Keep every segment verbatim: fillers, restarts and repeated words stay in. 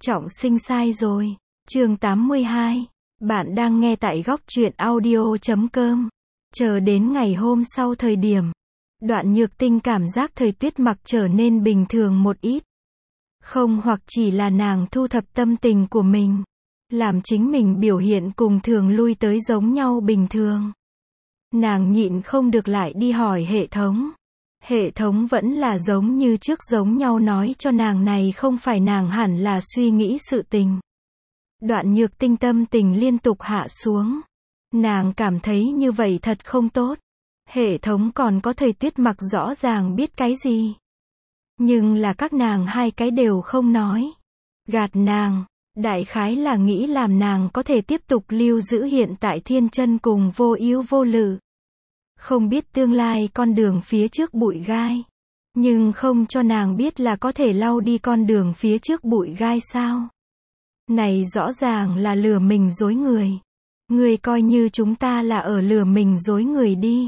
Trọng sinh sai rồi. Chương tám mươi hai. Bạn đang nghe tại góc truyện audio chấm com. Chờ đến ngày hôm sau thời điểm, Đoạn Nhược Tinh cảm giác thời Tuyết Mặc trở nên bình thường một ít. Không hoặc chỉ là nàng thu thập tâm tình của mình, làm chính mình biểu hiện cùng thường lui tới giống nhau bình thường. Nàng nhịn không được lại đi hỏi hệ thống. Hệ thống vẫn là giống như trước giống nhau nói cho nàng này không phải nàng hẳn là suy nghĩ sự tình. Đoạn Nhược Tinh tâm tình liên tục hạ xuống. Nàng cảm thấy như vậy thật không tốt. Hệ thống còn có thời Tuyết Mặc rõ ràng biết cái gì. Nhưng là các nàng hai cái đều không nói. Gạt nàng, đại khái là nghĩ làm nàng có thể tiếp tục lưu giữ hiện tại thiên chân cùng vô ưu vô lự. Không biết tương lai con đường phía trước bụi gai. Nhưng không cho nàng biết là có thể lau đi con đường phía trước bụi gai sao. Này rõ ràng là lừa mình dối người. Người coi như chúng ta là ở lừa mình dối người đi.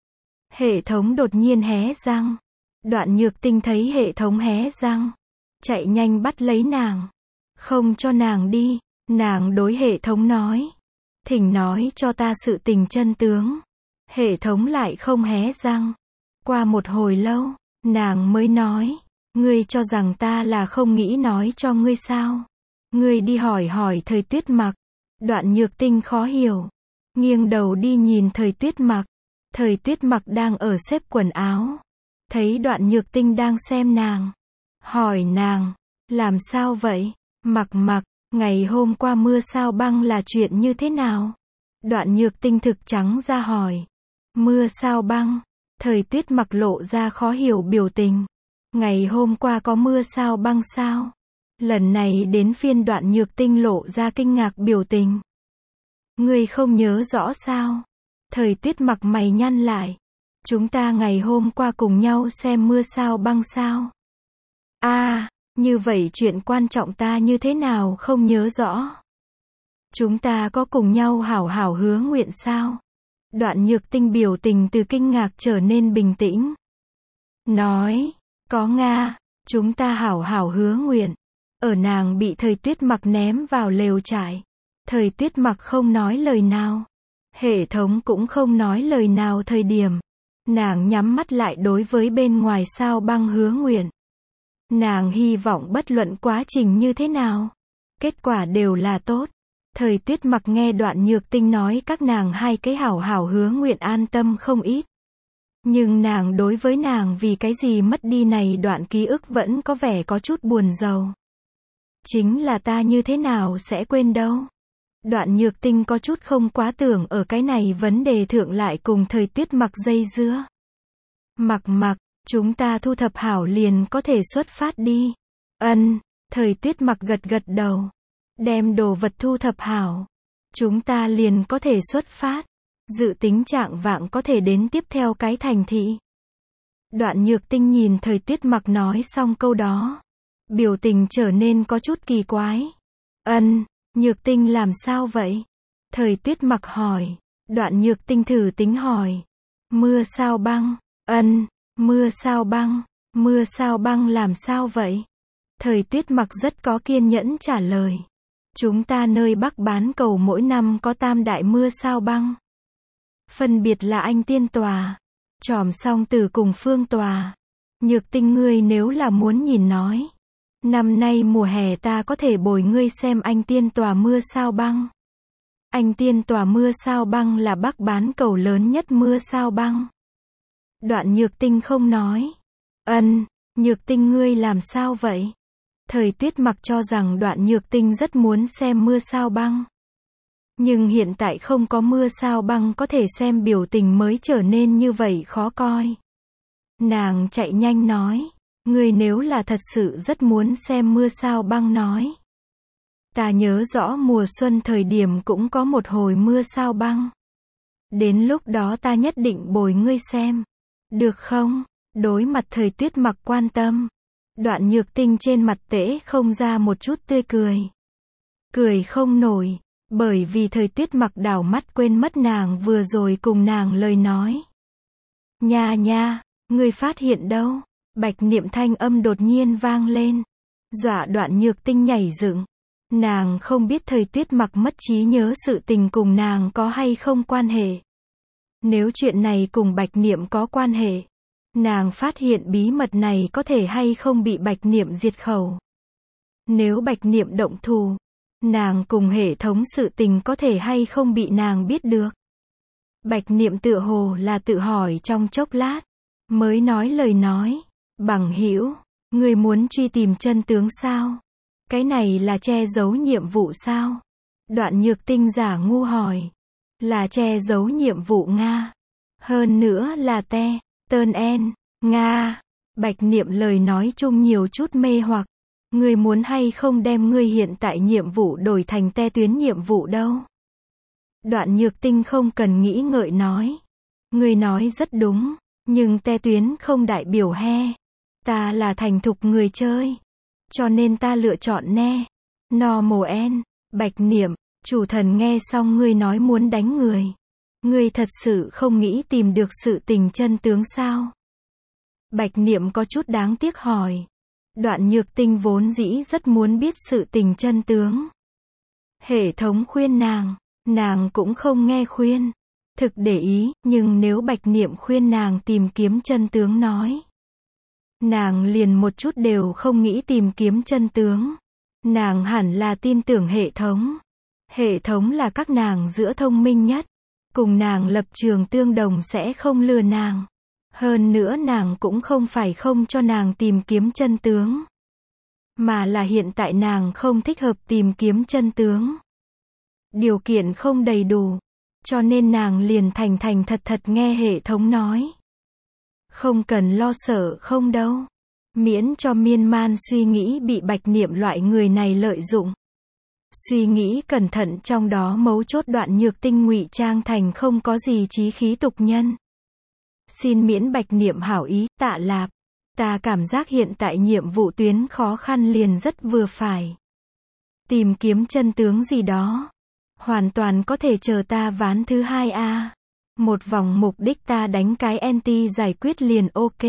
Hệ thống đột nhiên hé răng. Đoạn Nhược Tinh thấy hệ thống hé răng, chạy nhanh bắt lấy nàng. Không cho nàng đi. Nàng đối hệ thống nói. Thỉnh nói cho ta sự tình chân tướng. Hệ thống lại không hé răng. Qua một hồi lâu, nàng mới nói. Ngươi cho rằng ta là không nghĩ nói cho ngươi sao? Ngươi đi hỏi hỏi thời Tuyết Mặc. Đoạn Nhược Tinh khó hiểu. Nghiêng đầu đi nhìn thời Tuyết Mặc. Thời Tuyết Mặc đang ở xếp quần áo. Thấy Đoạn Nhược Tinh đang xem nàng. Hỏi nàng. Làm sao vậy? Mặc Mặc, ngày hôm qua mưa sao băng là chuyện như thế nào? Đoạn Nhược Tinh thực trắng ra hỏi. Mưa sao băng? Thời Tuyết Mặc lộ ra khó hiểu biểu tình. Ngày hôm qua có mưa sao băng sao? Lần này đến phiên Đoạn Nhược Tinh lộ ra kinh ngạc biểu tình. Ngươi không nhớ rõ sao? Thời Tuyết Mặc mày nhăn lại. Chúng ta ngày hôm qua cùng nhau xem mưa sao băng sao? À, như vậy chuyện quan trọng ta như thế nào không nhớ rõ? Chúng ta có cùng nhau hảo hảo hứa nguyện sao? Đoạn Nhược Tinh biểu tình từ kinh ngạc trở nên bình tĩnh. Nói, có Nga, chúng ta hảo hảo hứa nguyện. Ở nàng bị thời Tuyết Mặc ném vào lều trại. Thời Tuyết Mặc không nói lời nào. Hệ thống cũng không nói lời nào thời điểm. Nàng nhắm mắt lại đối với bên ngoài sao băng hứa nguyện. Nàng hy vọng bất luận quá trình như thế nào, kết quả đều là tốt. Thời Tuyết Mặc nghe Đoạn Nhược Tinh nói các nàng hai cái hảo hảo hứa nguyện an tâm không ít. Nhưng nàng đối với nàng vì cái gì mất đi này đoạn ký ức vẫn có vẻ có chút buồn rầu. Chính là ta như thế nào sẽ quên đâu. Đoạn Nhược Tinh có chút không quá tưởng ở cái này vấn đề thượng lại cùng thời Tuyết Mặc dây dưa. Mặc Mặc, chúng ta thu thập hảo liền có thể xuất phát đi. Ân, thời Tuyết Mặc gật gật đầu. Đem đồ vật thu thập hảo. Chúng ta liền có thể xuất phát. Dự tính trạng vạng có thể đến tiếp theo cái thành thị. Đoạn Nhược Tinh nhìn thời Tuyết Mặc nói xong câu đó. Biểu tình trở nên có chút kỳ quái. Ân, Nhược Tinh làm sao vậy? Thời Tuyết Mặc hỏi. Đoạn Nhược Tinh thử tính hỏi. Mưa sao băng? Ân, mưa sao băng? Mưa sao băng làm sao vậy? Thời Tuyết Mặc rất có kiên nhẫn trả lời. Chúng ta nơi Bắc bán cầu mỗi năm có tam đại mưa sao băng. Phân biệt là Anh Tiên Tòa, Tròm Song Tử cùng Phương Tòa. Nhược Tinh ngươi nếu là muốn nhìn nói. Năm nay mùa hè ta có thể bồi ngươi xem Anh Tiên Tòa mưa sao băng. Anh Tiên Tòa mưa sao băng là Bắc bán cầu lớn nhất mưa sao băng. Đoạn Nhược Tinh không nói. Ân, Nhược Tinh ngươi làm sao vậy? Thời Tuyết Mặc cho rằng Đoạn Nhược Tinh rất muốn xem mưa sao băng. Nhưng hiện tại không có mưa sao băng có thể xem biểu tình mới trở nên như vậy khó coi. Nàng chạy nhanh nói. Ngươi nếu là thật sự rất muốn xem mưa sao băng nói. Ta nhớ rõ mùa xuân thời điểm cũng có một hồi mưa sao băng. Đến lúc đó ta nhất định bồi ngươi xem. Được không? Đối mặt thời Tuyết Mặc quan tâm. Đoạn Nhược Tinh trên mặt tễ không ra một chút tươi cười. Cười không nổi. Bởi vì thời Tuyết Mặc đảo mắt quên mất nàng vừa rồi cùng nàng lời nói. Nha nha, ngươi phát hiện đâu? Bạch Niệm thanh âm đột nhiên vang lên. dọa Đoạn Nhược Tinh nhảy dựng. Nàng không biết Thời Tuyết Mặc mất trí nhớ sự tình cùng nàng có hay không quan hệ. Nếu chuyện này cùng Bạch Niệm có quan hệ, nàng phát hiện bí mật này có thể hay không bị Bạch Niệm diệt khẩu. Nếu Bạch Niệm động thủ, nàng cùng hệ thống sự tình có thể hay không bị nàng biết được. Bạch Niệm tựa hồ là tự hỏi trong chốc lát, mới nói lời nói, bằng hữu, ngươi muốn truy tìm chân tướng sao? Cái này là che giấu nhiệm vụ sao? Đoạn Nhược Tinh giả ngu hỏi. Là che giấu nhiệm vụ Nga. Hơn nữa là te, tơn en, Nga. Bạch Niệm lời nói chung nhiều chút mê hoặc. Ngươi muốn hay không đem ngươi hiện tại nhiệm vụ đổi thành te tuyến nhiệm vụ đâu? Đoạn Nhược Tinh không cần nghĩ ngợi nói. Ngươi nói rất đúng, nhưng te tuyến không đại biểu he. Ta là thành thục người chơi, cho nên ta lựa chọn ne. Normal en. Bạch Niệm, chủ thần nghe xong ngươi nói muốn đánh người. Ngươi thật sự không nghĩ tìm được sự tình chân tướng sao? Bạch Niệm có chút đáng tiếc hỏi. Đoạn Nhược Tinh vốn dĩ rất muốn biết sự tình chân tướng. Hệ thống khuyên nàng, nàng cũng không nghe khuyên. Thực để ý, nhưng nếu Bạch Niệm khuyên nàng tìm kiếm chân tướng nói, nàng liền một chút đều không nghĩ tìm kiếm chân tướng. Nàng hẳn là tin tưởng hệ thống. Hệ thống là các nàng giữa thông minh nhất. Cùng nàng lập trường tương đồng sẽ không lừa nàng. Hơn nữa nàng cũng không phải không cho nàng tìm kiếm chân tướng. Mà là hiện tại nàng không thích hợp tìm kiếm chân tướng. Điều kiện không đầy đủ. Cho nên nàng liền thành thành thật thật nghe hệ thống nói. Không cần lo sợ không đâu. Miễn cho miên man suy nghĩ bị Bạch Niệm loại người này lợi dụng. Suy nghĩ cẩn thận trong đó mấu chốt Đoạn Nhược Tinh ngụy trang thành không có gì chí khí tục nhân. Xin miễn Bạch Niệm hảo ý, Tạ Lạp. Ta cảm giác hiện tại nhiệm vụ tuyến khó khăn liền rất vừa phải. Tìm kiếm chân tướng gì đó. Hoàn toàn có thể chờ ta ván thứ hai a. Một vòng mục đích ta đánh cái anti giải quyết liền ok.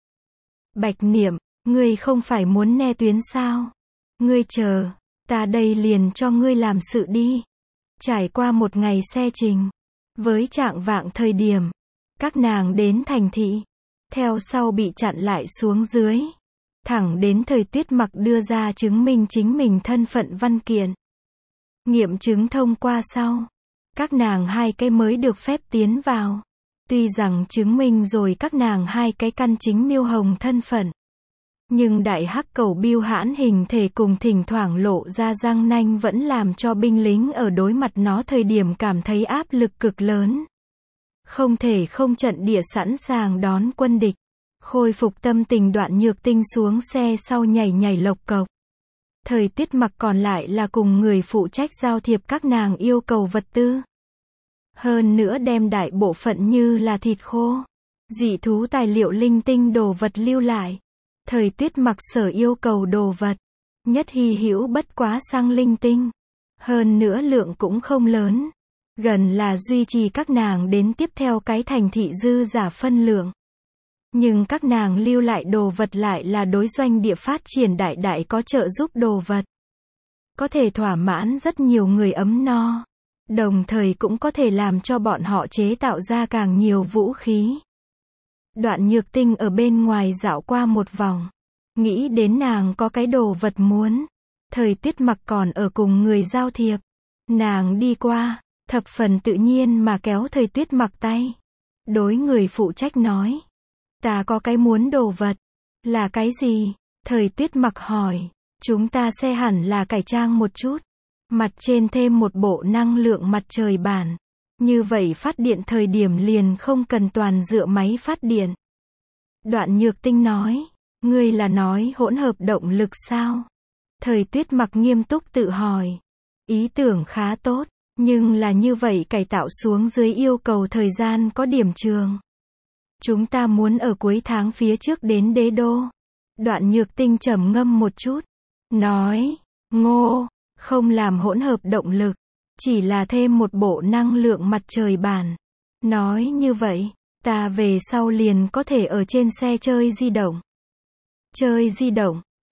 Bạch Niệm, ngươi không phải muốn ne tuyến sao? Ngươi chờ, ta đây liền cho ngươi làm sự đi. Trải qua một ngày xe trình, với trạng vạng thời điểm, các nàng đến thành thị, theo sau bị chặn lại xuống dưới. Thẳng đến Thời Tuyết Mặc đưa ra chứng minh chính mình thân phận văn kiện. Nghiệm chứng thông qua sau, các nàng hai cái mới được phép tiến vào. Tuy rằng chứng minh rồi các nàng hai cái căn chính Miêu Hồng thân phận, nhưng đại hắc cầu Bưu Hãn hình thể cùng thỉnh thoảng lộ ra răng nanh vẫn làm cho binh lính ở đối mặt nó thời điểm cảm thấy áp lực cực lớn. Không thể không trận địa sẵn sàng đón quân địch. Khôi phục tâm tình Đoạn Nhược Tinh xuống xe sau nhảy nhảy lộc cộc. Thời Tuyết Mặc còn lại là cùng người phụ trách giao thiệp các nàng yêu cầu vật tư. Hơn nữa đem đại bộ phận như là thịt khô, dị thú tài liệu linh tinh đồ vật lưu lại. Thời Tuyết Mặc sở yêu cầu đồ vật, nhất hy hữu bất quá sang linh tinh. Hơn nữa lượng cũng không lớn. Gần là duy trì các nàng đến tiếp theo cái thành thị dư giả phân lượng. Nhưng các nàng lưu lại đồ vật lại là đối doanh địa phát triển đại đại có trợ giúp đồ vật. Có thể thỏa mãn rất nhiều người ấm no. Đồng thời cũng có thể làm cho bọn họ chế tạo ra càng nhiều vũ khí. Đoạn Nhược Tinh ở bên ngoài dạo qua một vòng. Nghĩ đến nàng có cái đồ vật muốn. Thời Tuyết Mặc còn ở cùng người giao thiệp. Nàng đi qua, thập phần tự nhiên mà kéo Thời Tuyết Mặc tay. Đối người phụ trách nói. Ta có cái muốn đồ vật. Là cái gì? Thời Tuyết Mặc hỏi. Chúng ta sẽ hẳn là cải trang một chút. Mặt trên thêm một bộ năng lượng mặt trời bản. Như vậy phát điện thời điểm liền không cần toàn dựa máy phát điện. Đoạn Nhược Tinh nói. Ngươi là nói hỗn hợp động lực sao? Thời Tuyết Mặc nghiêm túc tự hỏi. Ý tưởng khá tốt. Nhưng là như vậy cải tạo xuống dưới yêu cầu thời gian có điểm trường. Chúng ta muốn ở cuối tháng phía trước đến đế đô. Đoạn Nhược Tinh trầm ngâm một chút. Nói. Ngô. Không làm hỗn hợp động lực. Chỉ là thêm một bộ năng lượng mặt trời bản. Nói như vậy, ta về sau liền có thể ở trên xe chơi di động. Chơi di động.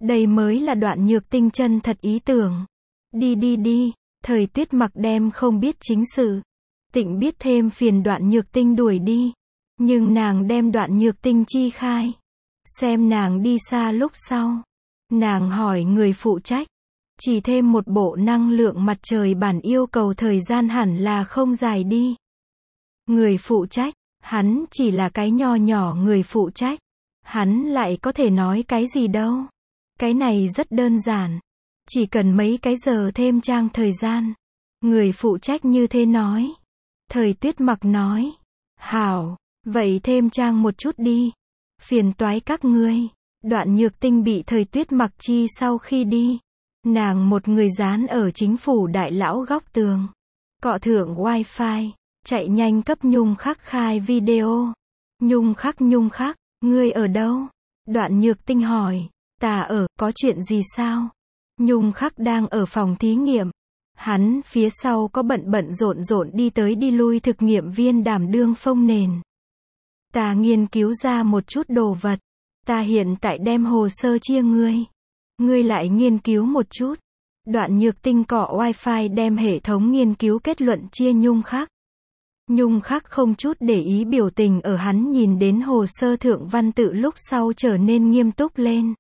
Đây mới là Đoạn Nhược Tinh chân thật ý tưởng. Đi đi đi, Thời Tuyết Mặc đem không biết chính sự. Tịnh biết thêm phiền Đoạn Nhược Tinh đuổi đi. Nhưng nàng đem Đoạn Nhược Tinh chi khai. Xem nàng đi xa lúc sau. Nàng hỏi người phụ trách. Chỉ thêm một bộ năng lượng mặt trời bản yêu cầu thời gian hẳn là không dài đi. Người phụ trách, hắn chỉ là cái nho nhỏ người phụ trách. Hắn lại có thể nói cái gì đâu. Cái này rất đơn giản. Chỉ cần mấy cái giờ thêm trang thời gian. Người phụ trách như thế nói. Thời Tuyết Mặc nói. Hảo, vậy thêm trang một chút đi. Phiền toái các ngươi. Đoạn Nhược Tinh bị Thời Tuyết Mặc chi sau khi đi. Nàng một người dán ở chính phủ đại lão góc tường. Cọ thượng wifi. Chạy nhanh cấp Nhung Khắc khai video. Nhung Khắc Nhung Khắc, ngươi ở đâu? Đoạn Nhược Tinh hỏi. Ta ở, có chuyện gì sao? Nhung Khắc đang ở phòng thí nghiệm. Hắn phía sau có bận bận rộn rộn đi tới đi lui thực nghiệm viên đảm đương phông nền. Ta nghiên cứu ra một chút đồ vật. Ta hiện tại đem hồ sơ chia ngươi. Ngươi lại nghiên cứu một chút. Đoạn Nhược Tinh cọ wifi đem hệ thống nghiên cứu kết luận chia Nhung Khắc. Nhung Khắc không chút để ý biểu tình ở hắn nhìn đến hồ sơ thượng văn tự lúc sau trở nên nghiêm túc lên.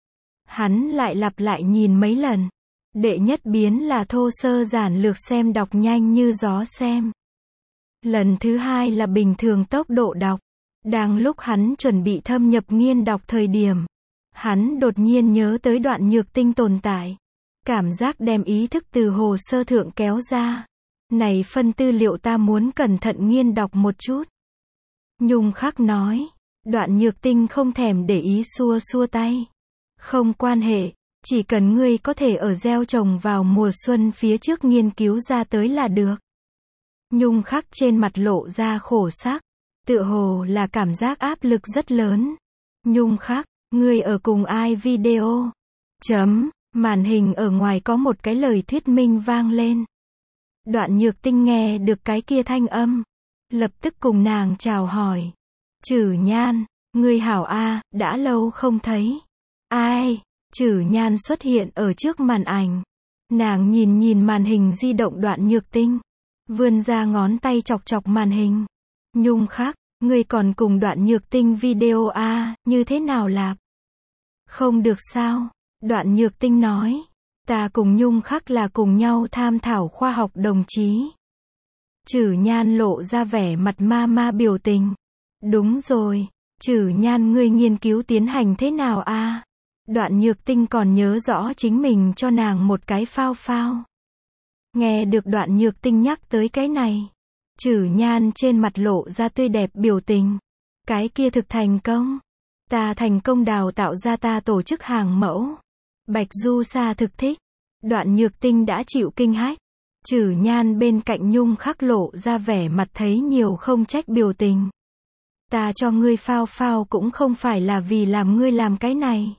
Hắn lại lặp lại nhìn mấy lần. Đệ nhất biến là thô sơ giản lược xem đọc nhanh như gió xem. Lần thứ hai là bình thường tốc độ đọc. Đang lúc hắn chuẩn bị thâm nhập nghiên đọc thời điểm. Hắn đột nhiên nhớ tới Đoạn Nhược Tinh tồn tại. Cảm giác đem ý thức từ hồ sơ thượng kéo ra. Này phân tư liệu ta muốn cẩn thận nghiên đọc một chút. Nhung Khắc nói. Đoạn Nhược Tinh không thèm để ý xua xua tay. Không quan hệ, chỉ cần ngươi có thể ở gieo trồng vào mùa xuân phía trước nghiên cứu ra tới là được. Nhung Khắc trên mặt lộ ra khổ sắc. Tựa hồ là cảm giác áp lực rất lớn. Nhung Khắc, ngươi ở cùng ai video? Chấm, màn hình ở ngoài có một cái lời thuyết minh vang lên. Đoạn Nhược Tinh nghe được cái kia thanh âm. Lập tức cùng nàng chào hỏi. Trử Nhan, ngươi hảo a, đã lâu không thấy. Ai? Trử Nhan xuất hiện ở trước màn ảnh. Nàng nhìn nhìn màn hình di động Đoạn Nhược Tinh. Vươn ra ngón tay chọc chọc màn hình. Nhung Khắc, ngươi còn cùng Đoạn Nhược Tinh video a, như thế nào lạp? Không được sao? Đoạn Nhược Tinh nói. Ta cùng Nhung Khắc là cùng nhau tham thảo khoa học đồng chí. Trử Nhan lộ ra vẻ mặt ma ma biểu tình. Đúng rồi, Trử Nhan ngươi nghiên cứu tiến hành thế nào a? Đoạn Nhược Tinh còn nhớ rõ chính mình cho nàng một cái phao phao. Nghe được Đoạn Nhược Tinh nhắc tới cái này. Trử Nhan trên mặt lộ ra tươi đẹp biểu tình. Cái kia thực thành công. Ta thành công đào tạo ra ta tổ chức hàng mẫu. Bạch Du Sa thực thích. Đoạn Nhược Tinh đã chịu kinh hách. Trử Nhan bên cạnh Nhung Khắc lộ ra vẻ mặt thấy nhiều không trách biểu tình. Ta cho ngươi phao phao cũng không phải là vì làm ngươi làm cái này.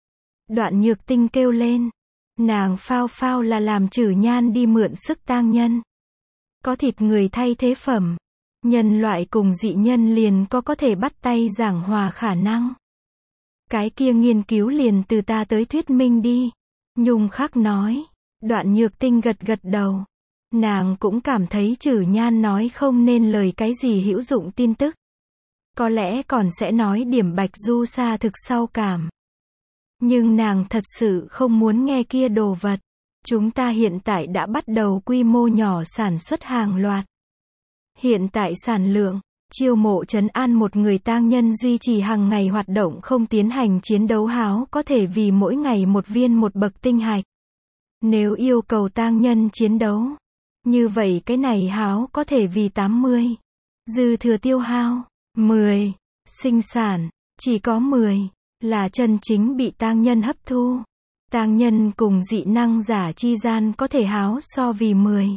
Đoạn Nhược Tinh kêu lên. Nàng phao phao là làm Trử Nhan đi mượn sức tang nhân. Có thịt người thay thế phẩm. Nhân loại cùng dị nhân liền có có thể bắt tay giảng hòa khả năng. Cái kia nghiên cứu liền từ ta tới thuyết minh đi. Nhung Khắc nói. Đoạn Nhược Tinh gật gật đầu. Nàng cũng cảm thấy Trử Nhan nói không nên lời cái gì hữu dụng tin tức. Có lẽ còn sẽ nói điểm Bạch Du Sa thực sau cảm. Nhưng nàng thật sự không muốn nghe kia đồ vật. Chúng ta hiện tại đã bắt đầu quy mô nhỏ sản xuất hàng loạt. Hiện tại sản lượng, chiêu mộ trấn an một người tang nhân duy trì hàng ngày hoạt động không tiến hành chiến đấu háo có thể vì mỗi ngày một viên một bậc tinh hạch. Nếu yêu cầu tang nhân chiến đấu, như vậy cái này háo có thể vì tám mươi. Dư thừa tiêu hao, mười. Sinh sản, chỉ có mười. Là chân chính bị tang nhân hấp thu. Tang nhân cùng dị năng giả chi gian có thể háo so vì mười.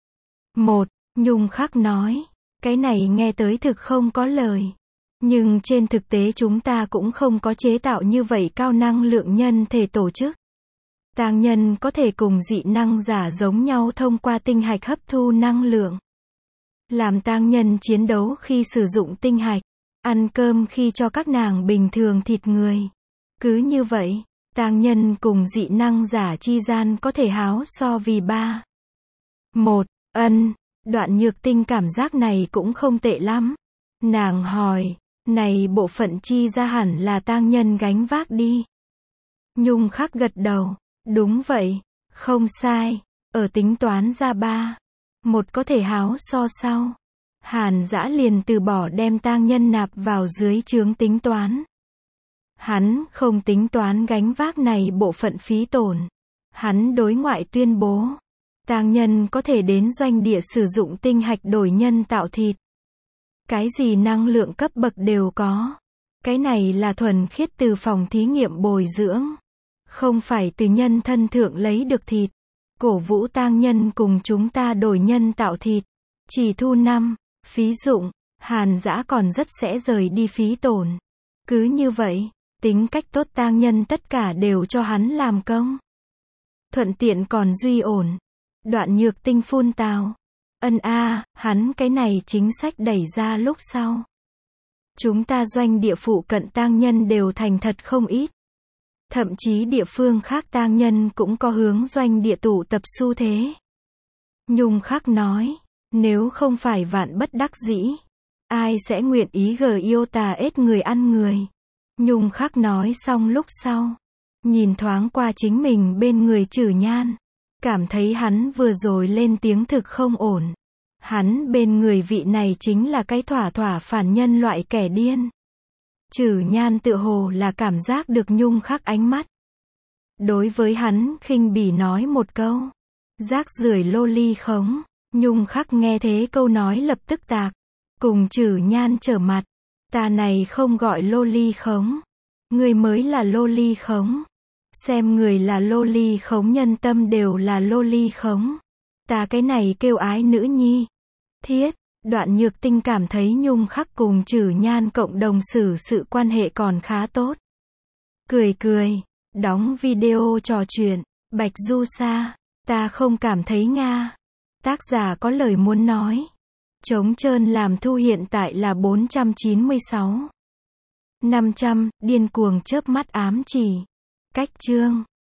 Một. Nhung Khắc nói. Cái này nghe tới thực không có lời. Nhưng trên thực tế chúng ta cũng không có chế tạo như vậy cao năng lượng nhân thể tổ chức. Tang nhân có thể cùng dị năng giả giống nhau thông qua tinh hạch hấp thu năng lượng. Làm tang nhân chiến đấu khi sử dụng tinh hạch. Ăn cơm khi cho các nàng bình thường thịt người. Cứ như vậy, Tang nhân cùng dị năng giả chi gian có thể háo so vì ba. Một, ân, Đoạn Nhược Tinh cảm giác này cũng không tệ lắm. Nàng hỏi, này bộ phận chi ra hẳn là tang nhân gánh vác đi. Nhung Khắc gật đầu, đúng vậy, không sai, ở tính toán ra ba. Một có thể háo so sau. Hàn Dã liền từ bỏ đem tang nhân nạp vào dưới chướng tính toán. Hắn không tính toán gánh vác này bộ phận phí tổn. Hắn đối ngoại tuyên bố, tang nhân có thể đến doanh địa sử dụng tinh hạch đổi nhân tạo thịt. Cái gì năng lượng cấp bậc đều có. Cái này là thuần khiết từ phòng thí nghiệm bồi dưỡng. Không phải từ nhân thân thượng lấy được thịt. Cổ vũ tang nhân cùng chúng ta đổi nhân tạo thịt. Chỉ thu năm, phí dụng, Hàn Dã còn rất sẽ rời đi phí tổn. Cứ như vậy, tính cách tốt tang nhân tất cả đều cho hắn làm công. Thuận tiện còn duy ổn. Đoạn Nhược Tinh phun tào. Ân a, hắn cái này chính sách đẩy ra lúc sau. Chúng ta doanh địa phụ cận tang nhân đều thành thật không ít. Thậm chí địa phương khác tang nhân cũng có hướng doanh địa tụ tập xu thế. Nhung Khắc nói, nếu không phải vạn bất đắc dĩ, ai sẽ nguyện ý gờ yêu tà ết người ăn người. Nhung Khắc nói xong lúc sau, nhìn thoáng qua chính mình bên người Trử Nhan, cảm thấy hắn vừa rồi lên tiếng thực không ổn. Hắn bên người vị này chính là cái thỏa thỏa phản nhân loại kẻ điên. Trử Nhan tựa hồ là cảm giác được Nhung Khắc ánh mắt. Đối với hắn khinh bỉ nói một câu, rác rưởi lô ly khống. Nhung Khắc nghe thế câu nói lập tức tạc, cùng Trử Nhan trở mặt. Ta này không gọi lô ly khống, người mới là lô ly khống. Xem người là lô ly khống nhân tâm đều là lô ly khống. Ta cái này kêu ái nữ nhi. Thiết, Đoạn Nhược Tinh cảm thấy Nhung Khắc cùng Trử Nhan cộng đồng xử sự quan hệ còn khá tốt. Cười cười, đóng video trò chuyện, Bạch Du Sa, ta không cảm thấy Nga. Tác giả có lời muốn nói. Trống trơn làm thu hiện tại là bốn trăm chín mươi sáu. năm trăm, điên cuồng chớp mắt ám chỉ. Cách chương